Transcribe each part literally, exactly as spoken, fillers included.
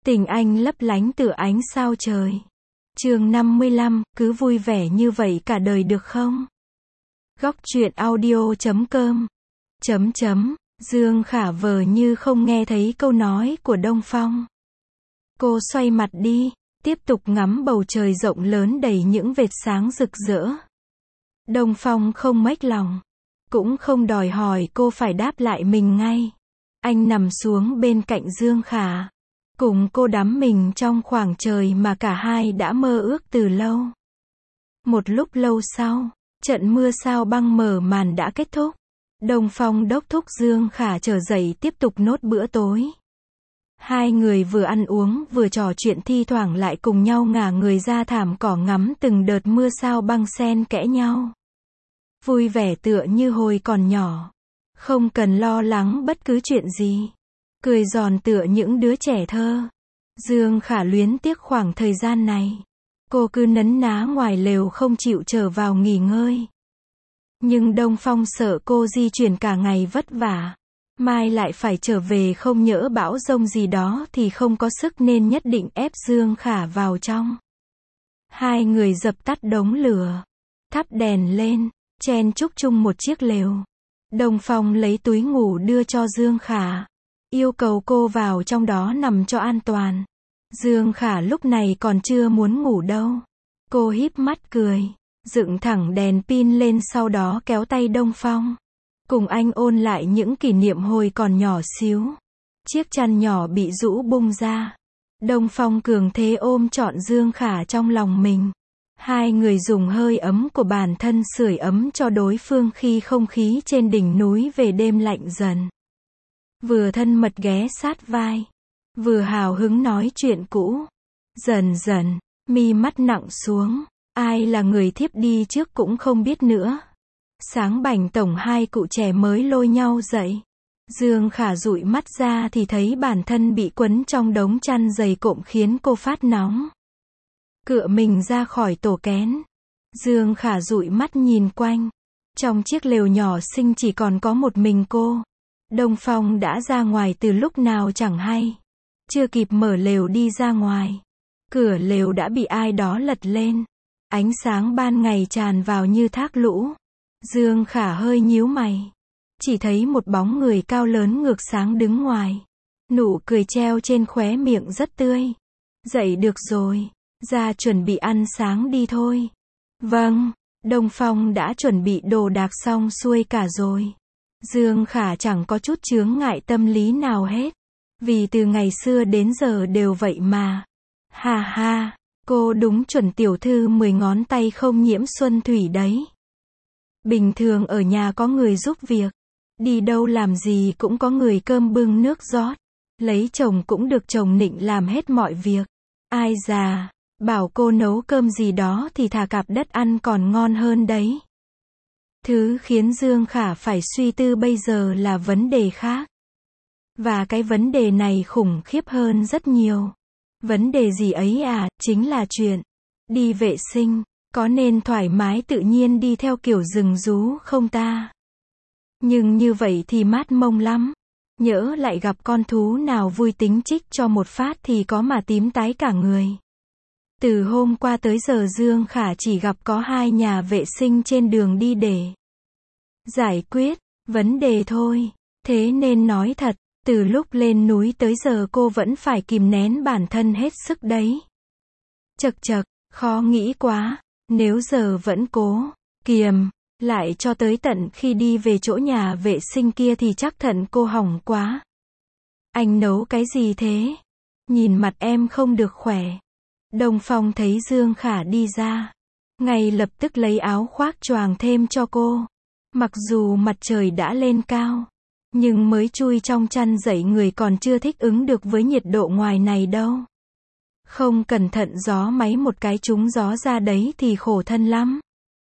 Tình anh lấp lánh tựa ánh sao trời. Chương năm mươi lăm, cứ vui vẻ như vậy cả đời được không? Góc truyện audio chấm com. Chấm chấm, Dương Khả vờ như không nghe thấy câu nói của Đông Phong. Cô xoay mặt đi, tiếp tục ngắm bầu trời rộng lớn đầy những vệt sáng rực rỡ. Đông Phong không mếch lòng, cũng không đòi hỏi cô phải đáp lại mình ngay. Anh nằm xuống bên cạnh Dương Khả, cùng cô đắm mình trong khoảng trời mà cả hai đã mơ ước từ lâu. Một lúc lâu sau, trận mưa sao băng mở màn đã kết thúc. Đông Phong đốc thúc Dương Khả trở dậy tiếp tục nốt bữa tối. Hai người vừa ăn uống vừa trò chuyện, thi thoảng lại cùng nhau ngả người ra thảm cỏ ngắm từng đợt mưa sao băng xen kẽ nhau. Vui vẻ tựa như hồi còn nhỏ, không cần lo lắng bất cứ chuyện gì. Cười giòn tựa những đứa trẻ thơ. Dương Khả luyến tiếc khoảng thời gian này. Cô cứ nấn ná ngoài lều không chịu trở vào nghỉ ngơi. Nhưng Đông Phong sợ cô di chuyển cả ngày vất vả, mai lại phải trở về, không nhỡ bão giông gì đó thì không có sức, nên nhất định ép Dương Khả vào trong. Hai người dập tắt đống lửa, thắp đèn lên, chen chúc chung một chiếc lều. Đông Phong lấy túi ngủ đưa cho Dương Khả, yêu cầu cô vào trong đó nằm cho an toàn. Dương Khả lúc này còn chưa muốn ngủ đâu. Cô híp mắt cười, dựng thẳng đèn pin lên, sau đó kéo tay Đông Phong. Cùng anh ôn lại những kỷ niệm hồi còn nhỏ xíu. Chiếc chăn nhỏ bị rũ bung ra. Đông Phong cường thế ôm trọn Dương Khả trong lòng mình. Hai người dùng hơi ấm của bản thân sưởi ấm cho đối phương khi không khí trên đỉnh núi về đêm lạnh dần. Vừa thân mật ghé sát vai, vừa hào hứng nói chuyện cũ. Dần dần, mi mắt nặng xuống. Ai là người thiếp đi trước cũng không biết nữa. Sáng bảnh tổng hai cụ trẻ mới lôi nhau dậy. Dương Khả dụi mắt ra thì thấy bản thân bị quấn trong đống chăn dày cộm khiến cô phát nóng. Cựa mình ra khỏi tổ kén. Dương Khả dụi mắt nhìn quanh. Trong chiếc lều nhỏ xinh chỉ còn có một mình cô. Đông Phong đã ra ngoài từ lúc nào chẳng hay. Chưa kịp mở lều đi ra ngoài, cửa lều đã bị ai đó lật lên. Ánh sáng ban ngày tràn vào như thác lũ. Dương Khả hơi nhíu mày. Chỉ thấy một bóng người cao lớn ngược sáng đứng ngoài. Nụ cười treo trên khóe miệng rất tươi. Dậy được rồi, ra chuẩn bị ăn sáng đi thôi. Vâng, Đông Phong đã chuẩn bị đồ đạc xong xuôi cả rồi. Dương Khả chẳng có chút chướng ngại tâm lý nào hết. Vì từ ngày xưa đến giờ đều vậy mà. Ha ha, cô đúng chuẩn tiểu thư mười ngón tay không nhiễm xuân thủy đấy. Bình thường ở nhà có người giúp việc. Đi đâu làm gì cũng có người cơm bưng nước rót. Lấy chồng cũng được chồng nịnh làm hết mọi việc. Ai già, bảo cô nấu cơm gì đó thì thà cạp đất ăn còn ngon hơn đấy. Thứ khiến Dương Khả phải suy tư bây giờ là vấn đề khác. Và cái vấn đề này khủng khiếp hơn rất nhiều. Vấn đề gì ấy à, chính là chuyện đi vệ sinh, có nên thoải mái tự nhiên đi theo kiểu rừng rú không ta? Nhưng như vậy thì mát mông lắm. Nhỡ lại gặp con thú nào vui tính chích cho một phát thì có mà tím tái cả người. Từ hôm qua tới giờ Dương Khả chỉ gặp có hai nhà vệ sinh trên đường đi để giải quyết vấn đề thôi. Thế nên nói thật, từ lúc lên núi tới giờ cô vẫn phải kìm nén bản thân hết sức đấy. Chật chật, khó nghĩ quá. Nếu giờ vẫn cố kiềm lại cho tới tận khi đi về chỗ nhà vệ sinh kia thì chắc thận cô hỏng quá. Anh nấu cái gì thế? Nhìn mặt em không được khỏe. Đông Phong thấy Dương Khả đi ra, ngay lập tức lấy áo khoác choàng thêm cho cô. Mặc dù mặt trời đã lên cao, nhưng mới chui trong chăn dậy người còn chưa thích ứng được với nhiệt độ ngoài này đâu. Không cẩn thận gió máy một cái trúng gió ra đấy thì khổ thân lắm.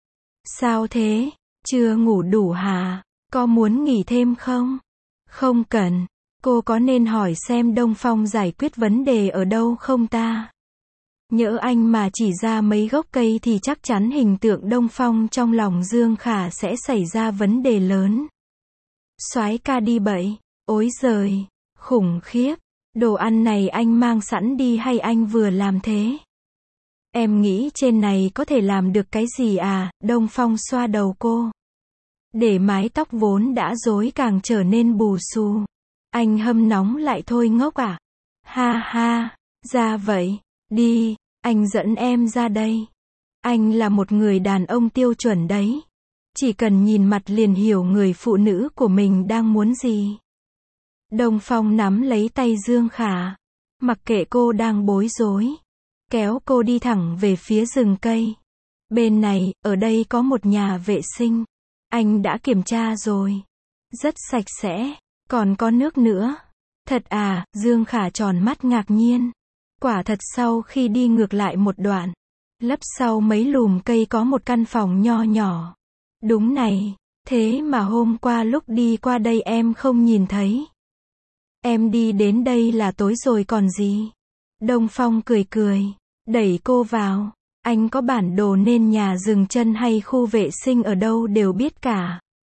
Sao thế? Chưa ngủ đủ hả? Có muốn nghỉ thêm không? Không cần. Cô có nên hỏi xem Đông Phong giải quyết vấn đề ở đâu không ta? Nhỡ anh mà chỉ ra mấy gốc cây thì chắc chắn hình tượng Đông Phong trong lòng Dương Khả sẽ xảy ra vấn đề lớn. Soái ca đi bậy. Ối giời, khủng khiếp. Đồ ăn này anh mang sẵn đi hay anh vừa làm thế? Em nghĩ trên này có thể làm được cái gì à? Đông Phong xoa đầu cô. Để mái tóc vốn đã rối càng trở nên bù xù. Anh hâm nóng lại thôi ngốc à? Ha ha, ra vậy, đi, anh dẫn em ra đây. Anh là một người đàn ông tiêu chuẩn đấy. Chỉ cần nhìn mặt liền hiểu người phụ nữ của mình đang muốn gì. Đông Phong nắm lấy tay Dương Khả. Mặc kệ cô đang bối rối. Kéo cô đi thẳng về phía rừng cây. Bên này, ở đây có một nhà vệ sinh. Anh đã kiểm tra rồi. Rất sạch sẽ. Còn có nước nữa. Thật à, Dương Khả tròn mắt ngạc nhiên. Quả thật sau khi đi ngược lại một đoạn. Lấp sau mấy lùm cây có một căn phòng nho nhỏ. Đúng này, thế mà hôm qua lúc đi qua đây em không nhìn thấy. Em đi đến đây là tối rồi còn gì. Đông Phong cười cười, đẩy cô vào. Anh có bản đồ nên nhà dừng chân hay khu vệ sinh ở đâu đều biết cả.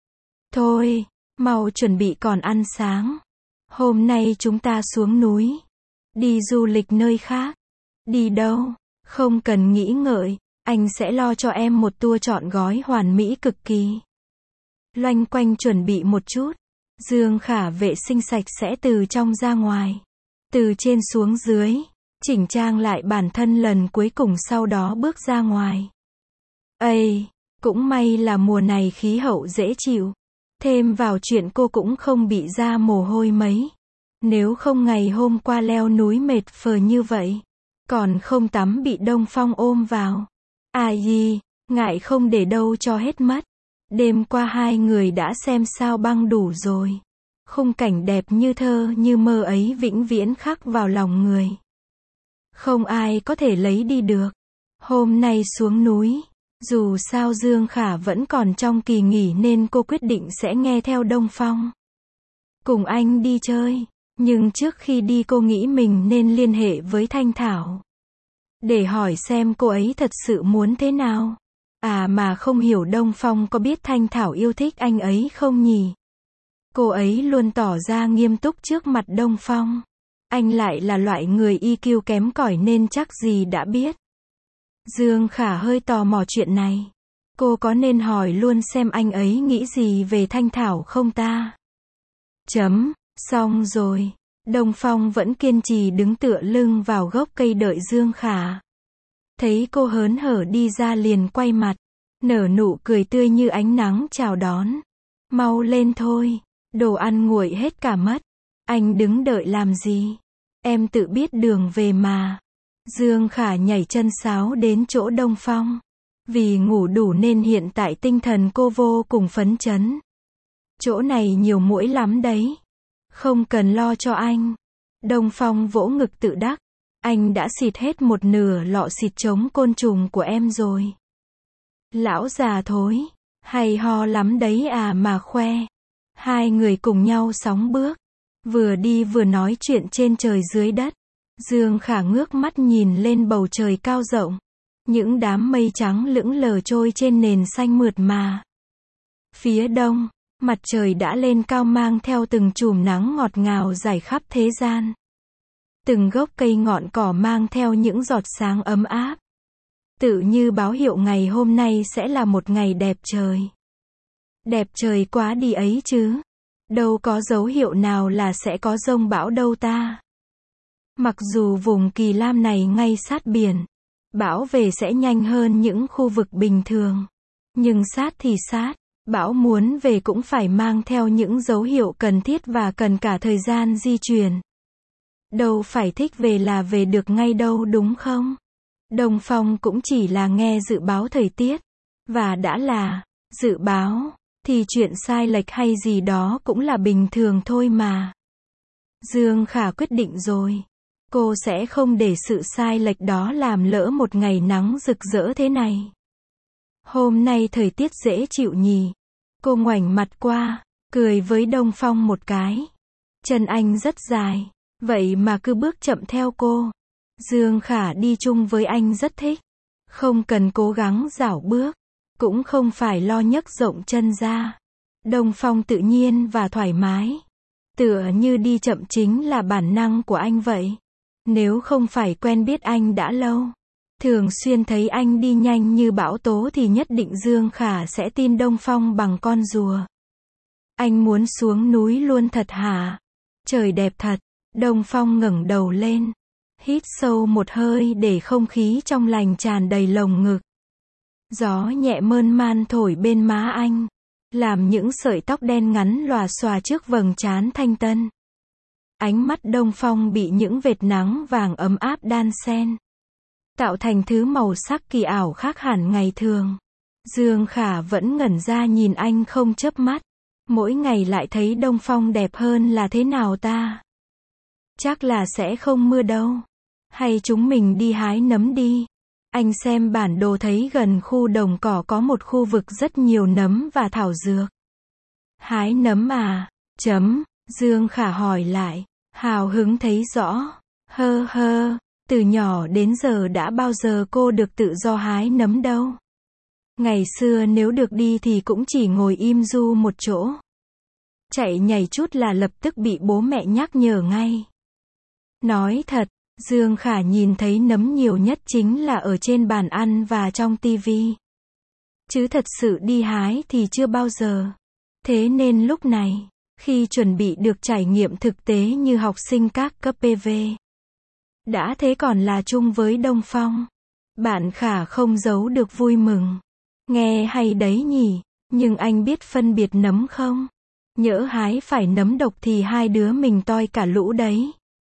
Thôi, mau chuẩn bị còn ăn sáng. Hôm nay chúng ta xuống núi. Đi du lịch nơi khác. Đi đâu? Không cần nghĩ ngợi. Anh sẽ lo cho em một tour trọn gói hoàn mỹ cực kỳ. Loanh quanh chuẩn bị một chút. Dương Khả vệ sinh sạch sẽ từ trong ra ngoài. Từ trên xuống dưới. Chỉnh trang lại bản thân lần cuối cùng sau đó bước ra ngoài. Ây, cũng may là mùa này khí hậu dễ chịu. Thêm vào chuyện cô cũng không bị ra mồ hôi mấy. Nếu không ngày hôm qua leo núi mệt phờ như vậy. Còn không tắm bị Đông Phong ôm vào. Ai gì, ngại không để đâu cho hết mất. Đêm qua hai người đã xem sao băng đủ rồi. Khung cảnh đẹp như thơ như mơ ấy vĩnh viễn khắc vào lòng người. Không ai có thể lấy đi được. Hôm nay xuống núi, dù sao Dương Khả vẫn còn trong kỳ nghỉ nên cô quyết định sẽ nghe theo Đông Phong. Cùng anh đi chơi, nhưng trước khi đi cô nghĩ mình nên liên hệ với Thanh Thảo. Để hỏi xem cô ấy thật sự muốn thế nào. À mà không hiểu Đông Phong có biết Thanh Thảo yêu thích anh ấy không nhỉ? Cô ấy luôn tỏ ra nghiêm túc trước mặt Đông Phong. Anh lại là loại người i kiu kém cỏi nên chắc gì đã biết. Dương Khả hơi tò mò chuyện này. Cô có nên hỏi luôn xem anh ấy nghĩ gì về Thanh Thảo không ta? Chấm, xong rồi. Đông Phong vẫn kiên trì đứng tựa lưng vào gốc cây đợi Dương Khả. Thấy cô hớn hở đi ra liền quay mặt. Nở nụ cười tươi như ánh nắng chào đón. Mau lên thôi. Đồ ăn nguội hết cả mất. Anh đứng đợi làm gì? Em tự biết đường về mà. Dương Khả nhảy chân sáo đến chỗ Đông Phong. Vì ngủ đủ nên hiện tại tinh thần cô vô cùng phấn chấn. Chỗ này nhiều muỗi lắm đấy. Không cần lo cho anh. Đông Phong vỗ ngực tự đắc. Anh đã xịt hết một nửa lọ xịt chống côn trùng của em rồi. Lão già thối. Hay ho lắm đấy à mà khoe. Hai người cùng nhau sóng bước. Vừa đi vừa nói chuyện trên trời dưới đất. Dương Khả ngước mắt nhìn lên bầu trời cao rộng. Những đám mây trắng lững lờ trôi trên nền xanh mượt mà. Phía đông, mặt trời đã lên cao mang theo từng chùm nắng ngọt ngào rải khắp thế gian. Từng gốc cây ngọn cỏ mang theo những giọt sáng ấm áp. Tự như báo hiệu ngày hôm nay sẽ là một ngày đẹp trời. Đẹp trời quá đi ấy chứ. Đâu có dấu hiệu nào là sẽ có dông bão đâu ta. Mặc dù vùng Kỳ Lam này ngay sát biển. Bão về sẽ nhanh hơn những khu vực bình thường. Nhưng sát thì sát. Bão muốn về cũng phải mang theo những dấu hiệu cần thiết và cần cả thời gian di chuyển. Đâu phải thích về là về được ngay đâu đúng không? Đông Phong cũng chỉ là nghe dự báo thời tiết. Và đã là dự báo, thì chuyện sai lệch hay gì đó cũng là bình thường thôi mà. Dương Khả quyết định rồi. Cô sẽ không để sự sai lệch đó làm lỡ một ngày nắng rực rỡ thế này. Hôm nay thời tiết dễ chịu nhỉ. Cô ngoảnh mặt qua, cười với Đông Phong một cái. Chân anh rất dài, vậy mà cứ bước chậm theo cô. Dương Khả đi chung với anh rất thích. Không cần cố gắng dảo bước, cũng không phải lo nhấc rộng chân ra. Đông Phong tự nhiên và thoải mái. Tựa như đi chậm chính là bản năng của anh vậy. Nếu không phải quen biết anh đã lâu, thường xuyên thấy anh đi nhanh như bão tố thì nhất định Dương Khả sẽ tin Đông Phong bằng con rùa. Anh muốn xuống núi luôn thật hả? Trời đẹp thật. Đông Phong ngẩng đầu lên, hít sâu một hơi để không khí trong lành tràn đầy lồng ngực. Gió nhẹ mơn man thổi bên má anh, làm những sợi tóc đen ngắn lòa xòa trước vầng trán thanh tân. Ánh mắt Đông Phong bị những vệt nắng vàng ấm áp đan xen, tạo thành thứ màu sắc kỳ ảo khác hẳn ngày thường. Dương Khả vẫn ngẩn ra nhìn anh không chớp mắt. Mỗi ngày lại thấy Đông Phong đẹp hơn là thế nào ta? Chắc là sẽ không mưa đâu. Hay chúng mình đi hái nấm đi. Anh xem bản đồ thấy gần khu đồng cỏ có một khu vực rất nhiều nấm và thảo dược. Hái nấm à? Chấm. Dương Khả hỏi lại. Hào hứng thấy rõ. Hơ hơ. Từ nhỏ đến giờ đã bao giờ cô được tự do hái nấm đâu. Ngày xưa nếu được đi thì cũng chỉ ngồi im du một chỗ. Chạy nhảy chút là lập tức bị bố mẹ nhắc nhở ngay. Nói thật, Dương Khả nhìn thấy nấm nhiều nhất chính là ở trên bàn ăn và trong tivi. Chứ thật sự đi hái thì chưa bao giờ. Thế nên lúc này, khi chuẩn bị được trải nghiệm thực tế như học sinh các cấp pê vê, đã thế còn là chung với Đông Phong, bạn Khả không giấu được vui mừng. Nghe hay đấy nhỉ, nhưng anh biết phân biệt nấm không? Nhỡ hái phải nấm độc thì hai đứa mình toi cả lũ đấy.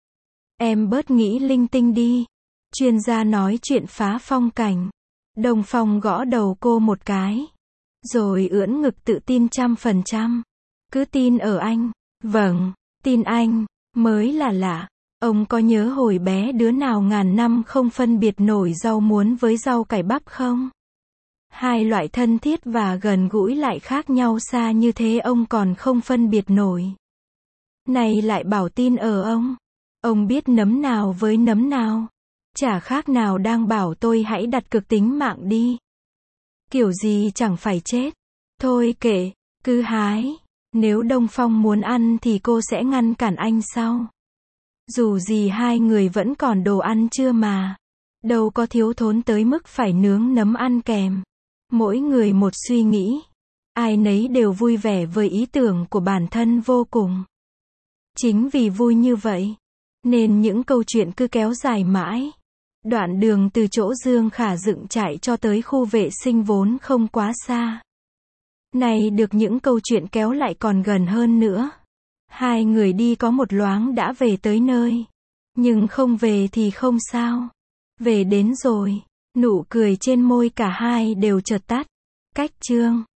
Em bớt nghĩ linh tinh đi. Chuyên gia nói chuyện phá phong cảnh. Đông Phong gõ đầu cô một cái, rồi ưỡn ngực tự tin trăm phần trăm. Cứ tin ở anh. Vâng, tin anh, mới là lạ. Ông có nhớ hồi bé đứa nào ngàn năm không phân biệt nổi rau muống với rau cải bắp không? Hai loại thân thiết và gần gũi lại khác nhau xa như thế ông còn không phân biệt nổi. Này lại bảo tin ở ông. Ông biết nấm nào với nấm nào. Chả khác nào đang bảo tôi hãy đặt cược tính mạng đi. Kiểu gì chẳng phải chết. Thôi kệ, cứ hái. Nếu Đông Phong muốn ăn thì cô sẽ ngăn cản anh sau. Dù gì hai người vẫn còn đồ ăn trưa mà. Đâu có thiếu thốn tới mức phải nướng nấm ăn kèm. Mỗi người một suy nghĩ. Ai nấy đều vui vẻ với ý tưởng của bản thân vô cùng. Chính vì vui như vậy, nên những câu chuyện cứ kéo dài mãi. Đoạn đường từ chỗ Dương Khả dựng trại cho tới khu vệ sinh vốn không quá xa. Này được những câu chuyện kéo lại còn gần hơn nữa. Hai người đi có một loáng đã về tới nơi. Nhưng không về thì không sao. Về đến rồi, nụ cười trên môi cả hai đều chợt tắt. Cách chương